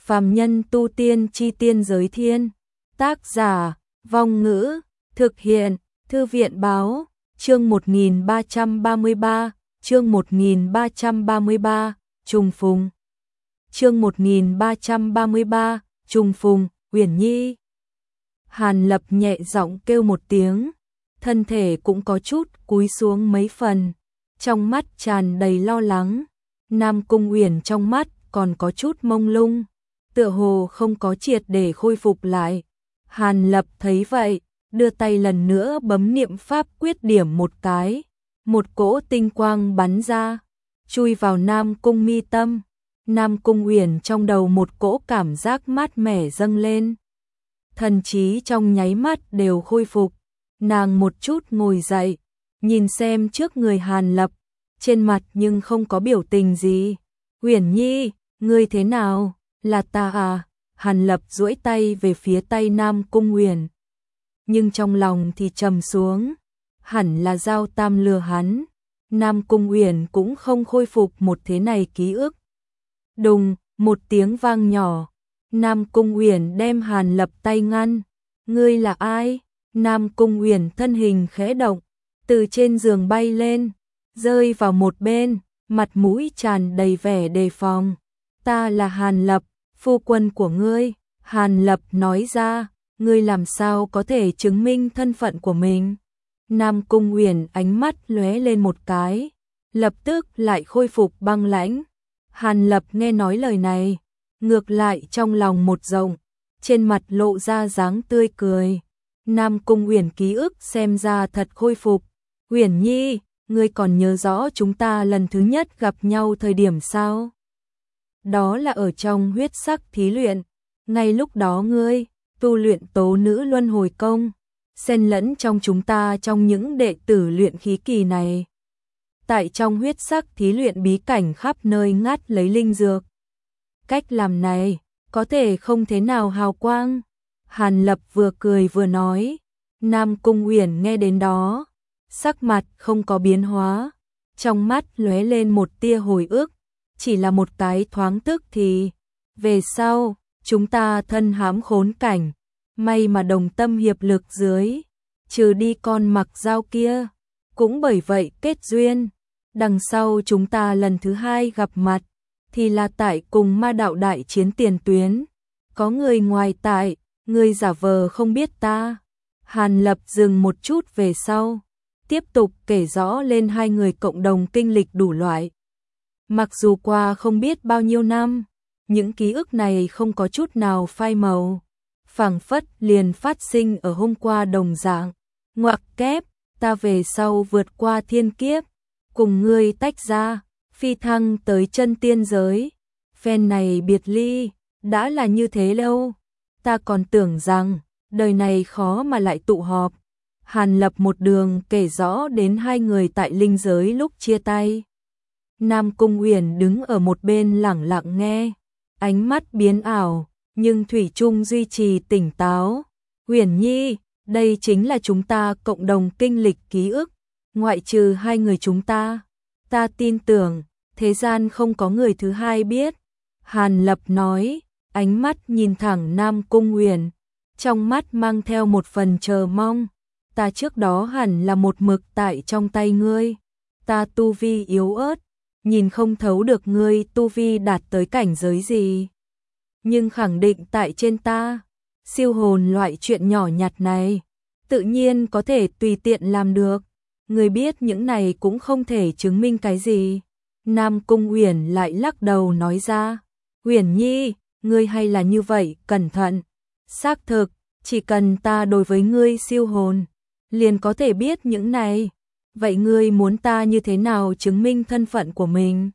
Phàm nhân tu tiên chi tiên giới thiên. Tác giả, Vong Ngữ, thực hiện, Thư viện báo, chương 1333, chương 1333, trùng phùng. Chương 1333, trùng phùng, Uyển Nhi. Hàn Lập nhẹ giọng kêu một tiếng, thân thể cũng có chút cúi xuống mấy phần, trong mắt tràn đầy lo lắng. Nam Cung Uyển trong mắt còn có chút mông lung, tựa hồ không có triệt để khôi phục lại. Hàn Lập thấy vậy, đưa tay lần nữa bấm niệm pháp quyết điểm một cái, một cỗ tinh quang bắn ra, chui vào Nam Cung mi tâm. Nam Cung Uyển trong đầu một cỗ cảm giác mát mẻ dâng lên, thần trí trong nháy mắt đều khôi phục. Nàng một chút ngồi dậy, nhìn xem trước người Hàn Lập, trên mặt nhưng không có biểu tình gì. Uyển Nhi, ngươi thế nào? Là ta à? Hàn Lập duỗi tay về phía tay Nam Cung Uyển, nhưng trong lòng thì trầm xuống, hẳn là Giao Tam lừa hắn. Nam Cung Uyển cũng không khôi phục một thế này ký ức. Đùng, một tiếng vang nhỏ, Nam Cung Uyển đem Hàn Lập tay ngăn. Ngươi là ai? Nam Cung Uyển thân hình khẽ động, từ trên giường bay lên, rơi vào một bên, mặt mũi tràn đầy vẻ đề phòng. Ta là Hàn Lập, phu quân của ngươi. Hàn Lập nói ra, ngươi làm sao có thể chứng minh thân phận của mình? Nam Cung Uyển ánh mắt lóe lên một cái, lập tức lại khôi phục băng lãnh. Hàn Lập nghe nói lời này, ngược lại trong lòng một rộng, trên mặt lộ ra dáng tươi cười. Nam Cung Uyển ký ức xem ra thật khôi phục. Uyển Nhi, ngươi còn nhớ rõ chúng ta lần thứ nhất gặp nhau thời điểm sao? Đó là ở trong huyết sắc thí luyện, ngay lúc đó ngươi tu luyện tố nữ luân hồi công, xen lẫn trong chúng ta trong những đệ tử luyện khí kỳ này. Tại trong huyết sắc thí luyện bí cảnh khắp nơi ngắt lấy linh dược. Cách làm này có thể không thế nào hào quang. Hàn Lập vừa cười vừa nói. Nam Cung Uyển nghe đến đó, sắc mặt không có biến hóa, trong mắt lóe lên một tia hồi ức, chỉ là một cái thoáng tức thì. Về sau, chúng ta thân hãm khốn cảnh, may mà đồng tâm hiệp lực dưới, trừ đi con Mặc Dao kia, cũng bởi vậy kết duyên. Đằng sau chúng ta lần thứ hai gặp mặt, thì là tại cùng ma đạo đại chiến tiền tuyến. Có người ngoài tại, người giả vờ không biết ta. Hàn Lập dừng một chút về sau, tiếp tục kể rõ lên hai người cộng đồng kinh lịch đủ loại. Mặc dù qua không biết bao nhiêu năm, những ký ức này không có chút nào phai màu, phảng phất liền phát sinh ở hôm qua đồng dạng. Ngoặc kép, ta về sau vượt qua thiên kiếp, cùng ngươi tách ra, phi thăng tới chân tiên giới. Phen này biệt ly, đã là như thế lâu, ta còn tưởng rằng đời này khó mà lại tụ họp. Hàn Lập một đường kể rõ đến hai người tại linh giới lúc chia tay. Nam Cung Uyển đứng ở một bên lẳng lặng nghe, ánh mắt biến ảo, nhưng thủy chung duy trì tỉnh táo. Uyển Nhi, đây chính là chúng ta cộng đồng kinh lịch ký ức, ngoại trừ hai người chúng ta. Ta tin tưởng, thế gian không có người thứ hai biết. Hàn Lập nói, ánh mắt nhìn thẳng Nam Cung Uyển, trong mắt mang theo một phần chờ mong. Ta trước đó hẳn là một mực tại trong tay ngươi. Ta tu vi yếu ớt, nhìn không thấu được ngươi tu vi đạt tới cảnh giới gì. Nhưng khẳng định tại trên ta, siêu hồn loại chuyện nhỏ nhặt này, tự nhiên có thể tùy tiện làm được. Ngươi biết những này cũng không thể chứng minh cái gì. Nam Cung Uyển lại lắc đầu nói ra. Uyển Nhi, ngươi hay là như vậy, cẩn thận. Xác thực, chỉ cần ta đối với ngươi siêu hồn, liền có thể biết những này. Vậy ngươi muốn ta như thế nào chứng minh thân phận của mình?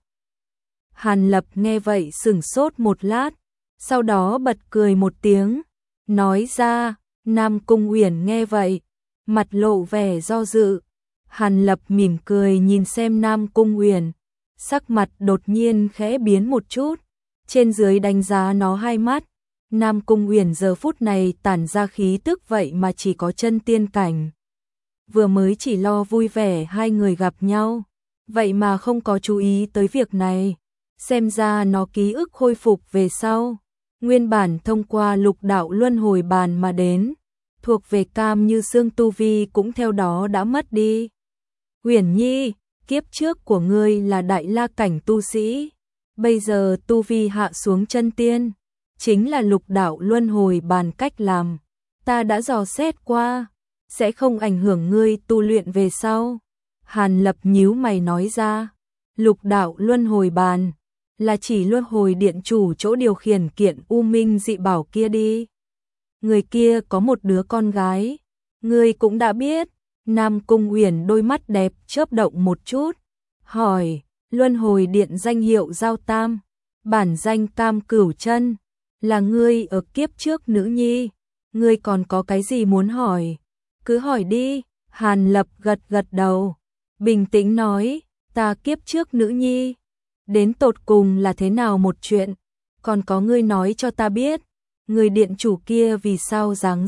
Hàn Lập nghe vậy sửng sốt một lát, sau đó bật cười một tiếng, nói ra. Nam Cung Uyển nghe vậy, mặt lộ vẻ do dự. Hàn Lập mỉm cười nhìn xem Nam Cung Uyển, sắc mặt đột nhiên khẽ biến một chút, trên dưới đánh giá nó hai mắt. Nam Cung Uyển giờ phút này tản ra khí tức vậy mà chỉ có chân tiên cảnh. Vừa mới chỉ lo vui vẻ hai người gặp nhau, vậy mà không có chú ý tới việc này. Xem ra nó ký ức khôi phục về sau, Nguyên bản thông qua lục đạo luân hồi bàn mà đến, thuộc về cam như xương tu vi cũng theo đó đã mất đi. Uyển Nhi, kiếp trước của ngươi là đại la cảnh tu sĩ, bây giờ tu vi hạ xuống chân tiên, chính là lục đạo luân hồi bàn cách làm. Ta đã dò xét qua, sẽ không ảnh hưởng ngươi tu luyện về sau. Hàn Lập nhíu mày nói ra, lục đạo luân hồi bàn là chỉ luân hồi điện chủ chỗ điều khiển kiện u minh dị bảo kia đi. Người kia có một đứa con gái, ngươi cũng đã biết. Nam Cung Uyển đôi mắt đẹp chớp động một chút, hỏi, luân hồi điện danh hiệu Giao Tam, bản danh Cam Cửu Chân, là ngươi ở kiếp trước nữ nhi, ngươi còn có cái gì muốn hỏi? Cứ hỏi đi. Hàn Lập gật gật đầu, bình tĩnh nói, ta kiếp trước nữ nhi, đến tột cùng là thế nào một chuyện, còn có ngươi nói cho ta biết, người điện chủ kia vì sao dáng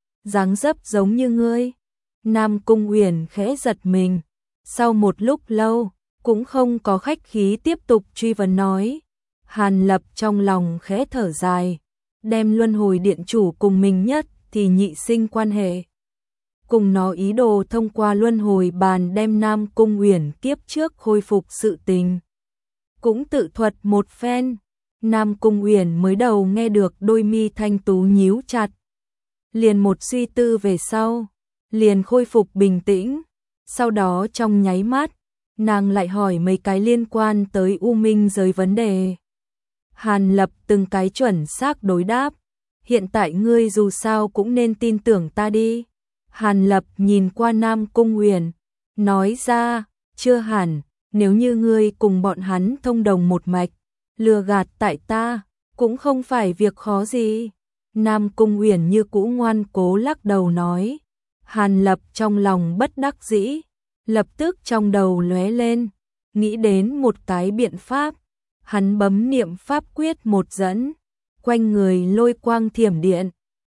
dấp giống như ngươi. Nam Cung Uyển khẽ giật mình, sau một lúc lâu, cũng không có khách khí tiếp tục truy vấn nói. Hàn Lập trong lòng khẽ thở dài, đem luân hồi điện chủ cùng mình nhất thì nhị sinh quan hệ. Cùng nó ý đồ thông qua luân hồi bàn đem Nam Cung Uyển kiếp trước khôi phục sự tình. Cũng tự thuật một phen, Nam Cung Uyển mới đầu nghe được đôi mi thanh tú nhíu chặt. Liền một suy tư về sau, liền khôi phục bình tĩnh, sau đó trong nháy mắt, nàng lại hỏi mấy cái liên quan tới U Minh giới vấn đề. Hàn Lập từng cái chuẩn xác đối đáp, hiện tại ngươi dù sao cũng nên tin tưởng ta đi. Hàn Lập nhìn qua Nam Cung Uyển, nói ra, chưa hẳn, nếu như ngươi cùng bọn hắn thông đồng một mạch, lừa gạt tại ta, cũng không phải việc khó gì. Nam Cung Uyển như cũ ngoan cố lắc đầu nói. Hàn Lập trong lòng bất đắc dĩ, lập tức trong đầu lóe lên, nghĩ đến một cái biện pháp. Hắn bấm niệm pháp quyết một dẫn, quanh người lôi quang thiểm điện,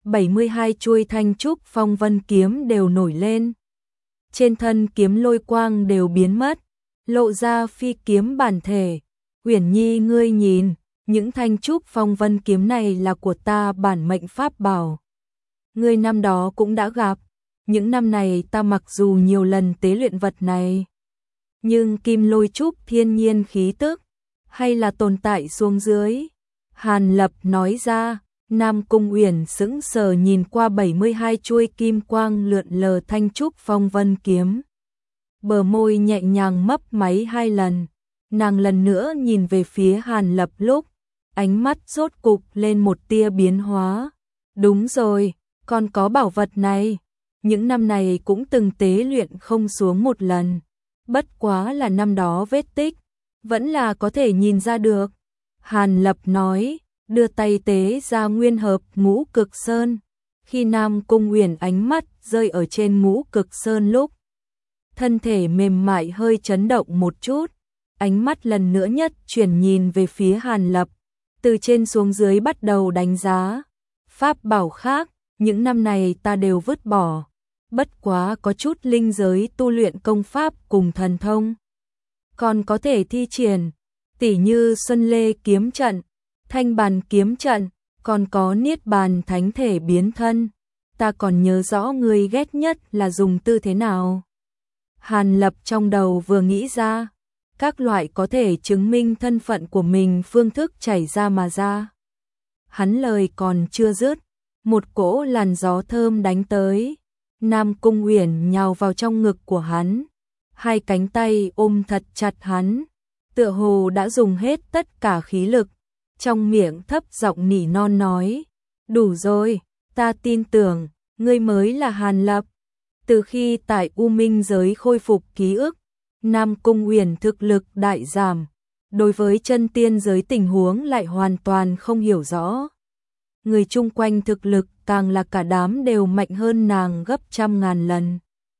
72 chuôi thanh trúc phong vân kiếm đều nổi lên. Trên thân kiếm lôi quang đều biến mất, lộ ra phi kiếm bản thể. Uyển Nhi ngươi nhìn, những thanh trúc phong vân kiếm này là của ta bản mệnh pháp bảo. Ngươi năm đó cũng đã gặp, những năm này ta mặc dù nhiều lần tế luyện vật này, nhưng kim lôi trúc thiên nhiên khí tức, hay là tồn tại xuống dưới. Hàn Lập nói ra. Nam Cung Uyển sững sờ nhìn qua 72 chuôi kim quang lượn lờ thanh trúc phong vân kiếm. Bờ môi nhẹ nhàng mấp máy 2 lần, nàng lần nữa nhìn về phía Hàn Lập lúc, ánh mắt rốt cục lên một tia biến hóa. Đúng rồi, còn có bảo vật này, những năm này cũng từng tế luyện không xuống một lần, bất quá là năm đó vết tích, vẫn là có thể nhìn ra được. Hàn Lập nói, đưa tay tế ra nguyên hợp ngũ cực sơn. Khi Nam Cung Uyển ánh mắt rơi ở trên ngũ cực sơn lúc, thân thể mềm mại hơi chấn động một chút, ánh mắt lần nữa nhất chuyển nhìn về phía Hàn Lập, từ trên xuống dưới bắt đầu đánh giá. Pháp bảo khác, những năm này ta đều vứt bỏ, bất quá có chút linh giới tu luyện công pháp cùng thần thông, còn có thể thi triển, tỉ như Xuân Lê kiếm trận, Thanh Bàn kiếm trận, còn có Niết Bàn thánh thể biến thân. Ta còn nhớ rõ ngươi ghét nhất là dùng tư thế nào. Hàn Lập trong đầu vừa nghĩ ra, các loại có thể chứng minh thân phận của mình phương thức chảy ra mà ra. Hắn lời còn chưa dứt, một cỗ làn gió thơm đánh tới. Nam Cung Uyển nhào vào trong ngực của hắn, hai cánh tay ôm thật chặt hắn, tựa hồ đã dùng hết tất cả khí lực. Trong miệng thấp giọng nỉ non nói, đủ rồi, ta tin tưởng, ngươi mới là Hàn Lập. Từ khi tại U Minh giới khôi phục ký ức, Nam Cung Uyển thực lực đại giảm, đối với chân tiên giới tình huống lại hoàn toàn không hiểu rõ. Người chung quanh thực lực càng là cả đám đều mạnh hơn nàng gấp trăm ngàn lần.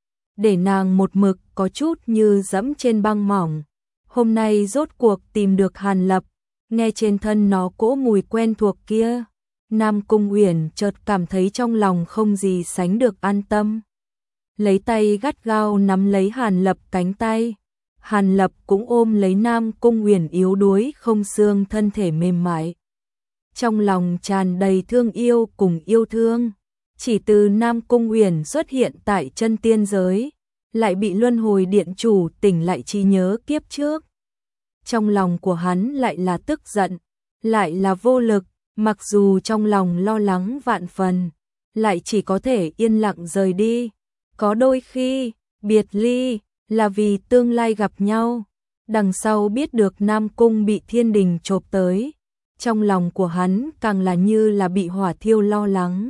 Để nàng một mực có chút như dẫm trên băng mỏng. Hôm nay rốt cuộc tìm được Hàn Lập, nghe trên thân nó cỗ mùi quen thuộc kia, Nam Cung Uyển chợt cảm thấy trong lòng không gì sánh được an tâm. Lấy tay gắt gao nắm lấy Hàn Lập cánh tay, Hàn Lập cũng ôm lấy Nam Cung Uyển yếu đuối không xương thân thể mềm mại. trong lòng tràn đầy thương yêu cùng yêu thương. Chỉ từ Nam Cung Uyển xuất hiện tại chân tiên giới, lại bị luân hồi điện chủ tỉnh lại trí nhớ kiếp trước. Trong lòng của hắn lại là tức giận, lại là vô lực, mặc dù trong lòng lo lắng vạn phần, lại chỉ có thể yên lặng rời đi. Có đôi khi, biệt ly là vì tương lai gặp nhau. Đằng sau biết được Nam Cung bị thiên đình chộp tới, trong lòng của hắn càng là như là bị hỏa thiêu lo lắng.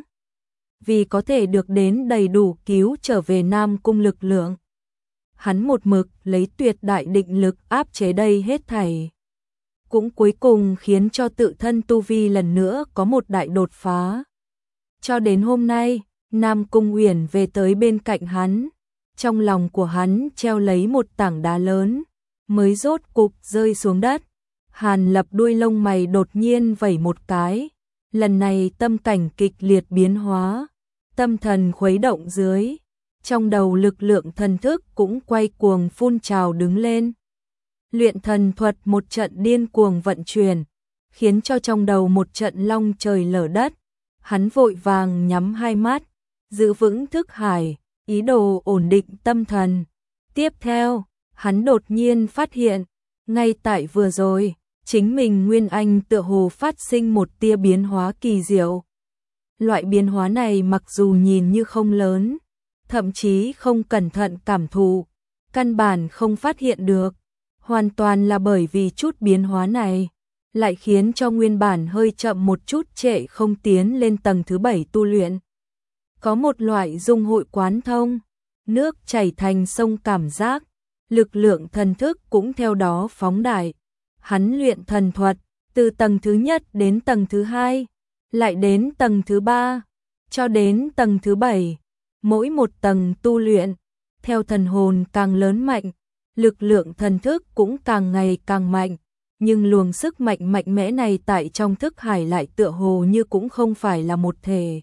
Vì có thể được đến đầy đủ cứu trở về Nam Cung lực lượng, hắn một mực lấy tuyệt đại định lực áp chế đây hết thảy. Cũng cuối cùng khiến cho tự thân tu vi lần nữa có một đại đột phá. Cho đến hôm nay, Nam Cung Uyển về tới bên cạnh hắn, trong lòng của hắn treo lấy một tảng đá lớn, mới rốt cục rơi xuống đất. Hàn Lập đuôi lông mày đột nhiên vẩy một cái, lần này tâm cảnh kịch liệt biến hóa, tâm thần khuấy động dưới, trong đầu lực lượng thần thức cũng quay cuồng phun trào đứng lên. Luyện thần thuật một trận điên cuồng vận chuyển, khiến cho trong đầu một trận long trời lở đất. Hắn vội vàng nhắm hai mắt, giữ vững thức hải, ý đồ ổn định tâm thần. Tiếp theo, hắn đột nhiên phát hiện, ngay tại vừa rồi, chính mình Nguyên Anh tựa hồ phát sinh một tia biến hóa kỳ diệu. Loại biến hóa này mặc dù nhìn như không lớn, thậm chí không cẩn thận cảm thụ, căn bản không phát hiện được, hoàn toàn là bởi vì chút biến hóa này lại khiến cho nguyên bản hơi chậm một chút trệ không tiến lên tầng thứ 7 tu luyện. Có một loại dung hội quán thông, nước chảy thành sông cảm giác, lực lượng thần thức cũng theo đó phóng đại. Hắn luyện thần thuật, từ tầng thứ nhất đến tầng thứ 2, lại đến tầng thứ 3, cho đến tầng thứ 7. Mỗi một tầng tu luyện, theo thần hồn càng lớn mạnh, lực lượng thần thức cũng càng ngày càng mạnh. Nhưng luồng sức mạnh mạnh mẽ này tại trong thức hải lại tựa hồ như cũng không phải là một thể.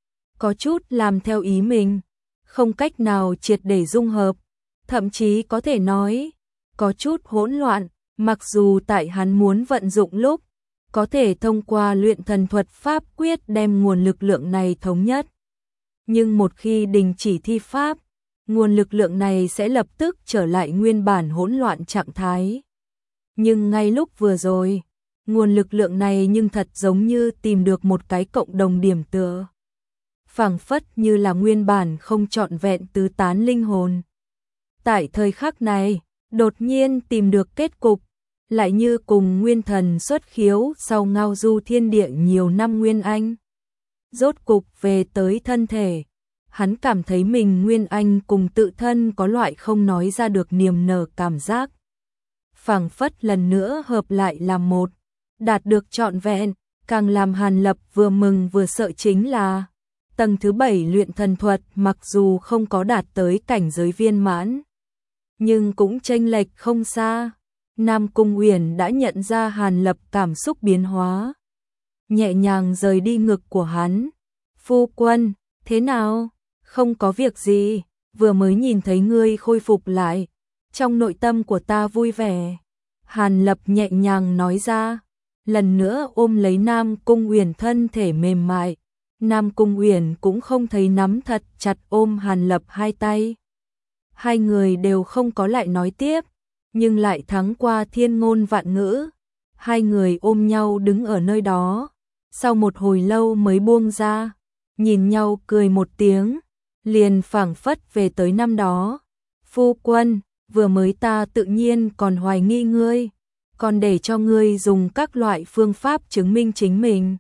Có chút làm theo ý mình, không cách nào triệt để dung hợp, thậm chí có thể nói, có chút hỗn loạn, mặc dù tại hắn muốn vận dụng lúc, có thể thông qua luyện thần thuật pháp quyết đem nguồn lực lượng này thống nhất. Nhưng một khi đình chỉ thi pháp, nguồn lực lượng này sẽ lập tức trở lại nguyên bản hỗn loạn trạng thái. Nhưng ngay lúc vừa rồi, nguồn lực lượng này nhưng thật giống như tìm được một cái cộng đồng điểm tựa. Phảng phất như là nguyên bản không trọn vẹn tứ tán linh hồn. Tại thời khắc này, đột nhiên tìm được kết cục, lại như cùng nguyên thần xuất khiếu sau ngao du thiên địa nhiều năm Nguyên Anh. Rốt cục về tới thân thể, hắn cảm thấy mình Nguyên Anh cùng tự thân có loại không nói ra được niềm nở cảm giác. Phảng phất lần nữa hợp lại làm một, đạt được trọn vẹn, càng làm Hàn Lập vừa mừng vừa sợ chính là tầng thứ 7 luyện thần thuật mặc dù không có đạt tới cảnh giới viên mãn, nhưng cũng chênh lệch không xa. Nam Cung Uyển đã nhận ra Hàn Lập cảm xúc biến hóa, nhẹ nhàng rời đi ngực của hắn. Phu quân, thế nào? Không có việc gì, vừa mới nhìn thấy ngươi khôi phục lại, trong nội tâm của ta vui vẻ. Hàn Lập nhẹ nhàng nói ra, lần nữa ôm lấy Nam Cung Uyển thân thể mềm mại. Nam Cung Uyển cũng không thấy nắm thật chặt ôm Hàn Lập hai tay. Hai người đều không có lại nói tiếp, nhưng lại thắng qua thiên ngôn vạn ngữ. Hai người ôm nhau đứng ở nơi đó, sau một hồi lâu mới buông ra, nhìn nhau cười một tiếng, liền phảng phất về tới năm đó. Phu quân, vừa mới ta tự nhiên còn hoài nghi ngươi, còn để cho ngươi dùng các loại phương pháp chứng minh chính mình.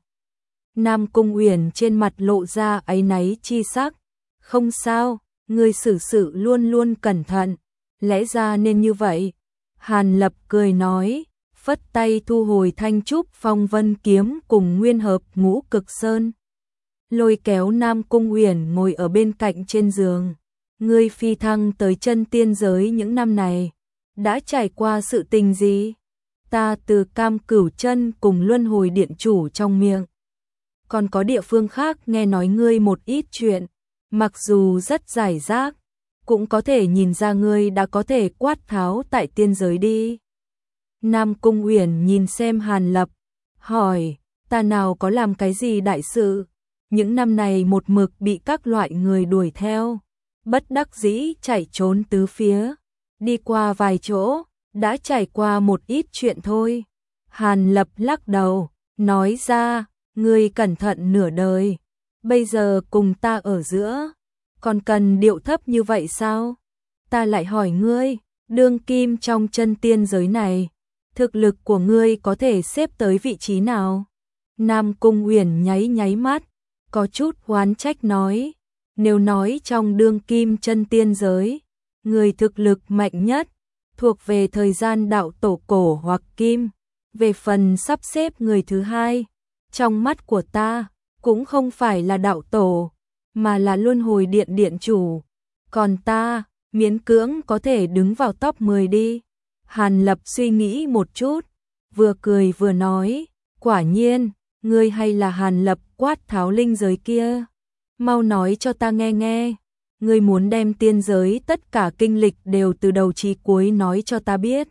Nam Cung Uyển trên mặt lộ ra áy náy chi sắc. Không sao, ngươi xử sự luôn luôn cẩn thận, lẽ ra nên như vậy. Hàn Lập cười nói, phất tay thu hồi Thanh Trúc Phong Vân kiếm cùng nguyên hợp Ngũ Cực Sơn. Lôi kéo Nam Cung Uyển ngồi ở bên cạnh trên giường. Ngươi phi thăng tới chân tiên giới những năm này, đã trải qua sự tình gì? Ta từ Cam Cửu Chân cùng Luân Hồi Điện chủ trong miệng, còn có địa phương khác nghe nói ngươi một ít chuyện, mặc dù rất giải rác, cũng có thể nhìn ra ngươi đã có thể quát tháo tại tiên giới đi. Nam Cung Uyển nhìn xem Hàn Lập, hỏi, ta nào có làm cái gì đại sự, những năm này một mực bị các loại người đuổi theo, bất đắc dĩ chạy trốn tứ phía, đi qua vài chỗ, đã trải qua một ít chuyện thôi. Hàn Lập lắc đầu, nói ra, ngươi cẩn thận nửa đời, bây giờ cùng ta ở giữa, còn cần điệu thấp như vậy sao? Ta lại hỏi ngươi, đương kim trong chân tiên giới này, thực lực của ngươi có thể xếp tới vị trí nào? Nam Cung Uyển nháy nháy mắt, có chút oán trách nói, nếu nói trong đương kim chân tiên giới, người thực lực mạnh nhất, thuộc về thời gian đạo tổ cổ hoặc kim, về phần sắp xếp người thứ hai, trong mắt của ta, cũng không phải là đạo tổ, mà là luân hồi điện điện chủ, còn ta, miễn cưỡng có thể đứng vào top 10 đi. Hàn Lập suy nghĩ một chút, vừa cười vừa nói, quả nhiên, ngươi hay là Hàn Lập quát tháo linh giới kia, mau nói cho ta nghe nghe, ngươi muốn đem tiên giới tất cả kinh lịch đều từ đầu chí cuối nói cho ta biết,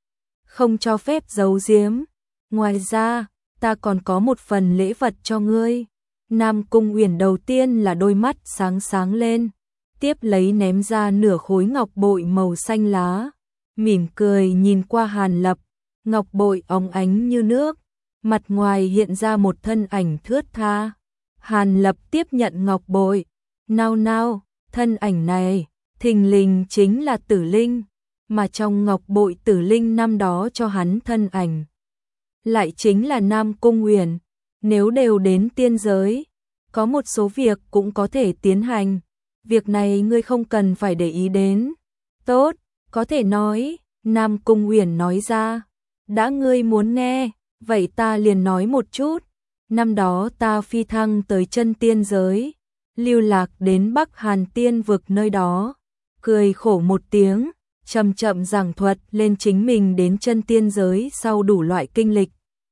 không cho phép giấu giếm, ngoài ra, ta còn có một phần lễ vật cho ngươi. Nam Cung Uyển đầu tiên là đôi mắt sáng sáng lên, tiếp lấy ném ra nửa khối ngọc bội màu xanh lá, mỉm cười nhìn qua Hàn Lập, ngọc bội óng ánh như nước, mặt ngoài hiện ra một thân ảnh thướt tha. Hàn Lập tiếp nhận ngọc bội, nao nao, thân ảnh này, thình lình chính là Tử Linh, mà trong ngọc bội Tử Linh năm đó cho hắn thân ảnh, lại chính là Nam Cung Uyển. Nếu đều đến tiên giới, có một số việc cũng có thể tiến hành, việc này ngươi không cần phải để ý đến. Tốt, có thể nói, Nam Cung Uyển nói ra, đã ngươi muốn nghe, vậy ta liền nói một chút. Năm đó ta phi thăng tới chân tiên giới, lưu lạc đến Bắc Hàn tiên vực nơi đó, cười khổ một tiếng, chậm chậm giảng thuật lên chính mình đến chân tiên giới sau đủ loại kinh lịch.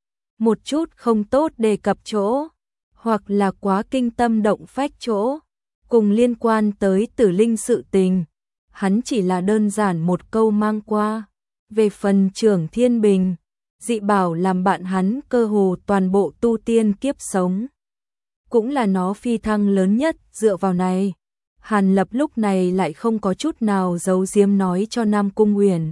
Một chút không tốt đề cập chỗ, hoặc là quá kinh tâm động phách chỗ, cùng liên quan tới Tử Linh sự tình, hắn chỉ là đơn giản một câu mang qua. Về phần Trưởng Thiên Bình, dị bảo làm bạn hắn cơ hồ toàn bộ tu tiên kiếp sống, cũng là nó phi thăng lớn nhất dựa vào này. Hàn Lập lúc này lại không có chút nào giấu giếm nói cho Nam Cung Uyển.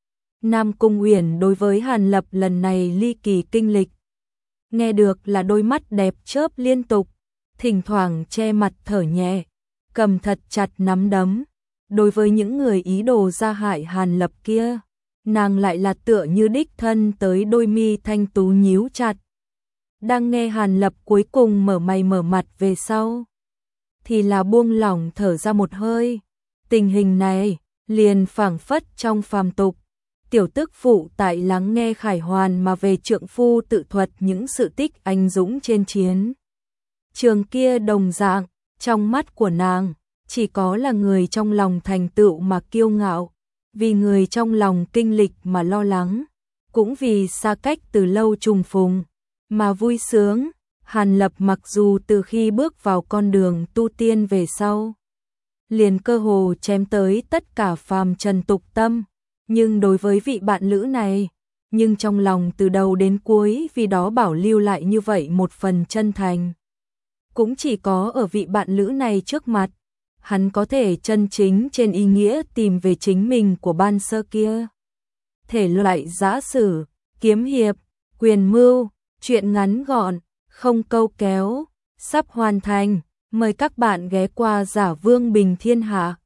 Nam Cung Uyển đối với Hàn Lập lần này ly kỳ kinh lịch, nghe được là đôi mắt đẹp chớp liên tục, thỉnh thoảng che mặt thở nhẹ, cầm thật chặt nắm đấm. Đối với những người ý đồ ra hại Hàn Lập kia, nàng lại là tựa như đích thân tới, đôi mi thanh tú nhíu chặt. Đang nghe Hàn Lập cuối cùng mở mày mở mặt về sau, thì là buông lỏng thở ra một hơi. Tình hình này, liền phảng phất trong phàm tục, tiểu tức phụ tại lắng nghe khải hoàn mà về trượng phu tự thuật những sự tích anh dũng trên chiến trường kia đồng dạng, trong mắt của nàng, chỉ có là người trong lòng thành tựu mà kiêu ngạo, vì người trong lòng kinh lịch mà lo lắng, cũng vì xa cách từ lâu trùng phùng mà vui sướng. Hàn Lập mặc dù từ khi bước vào con đường tu tiên về sau, liền cơ hồ chém tới tất cả phàm trần tục tâm, nhưng đối với vị bạn lữ này, nhưng trong lòng từ đầu đến cuối vì đó bảo lưu lại như vậy một phần chân thành. Cũng chỉ có ở vị bạn lữ này trước mặt, hắn có thể chân chính trên ý nghĩa tìm về chính mình của ban sơ kia. Thể loại giã sử, kiếm hiệp, quyền mưu, truyện ngắn gọn, không câu kéo, sắp hoàn thành. Mời các bạn ghé qua Giả Vương Bình Thiên Hạ.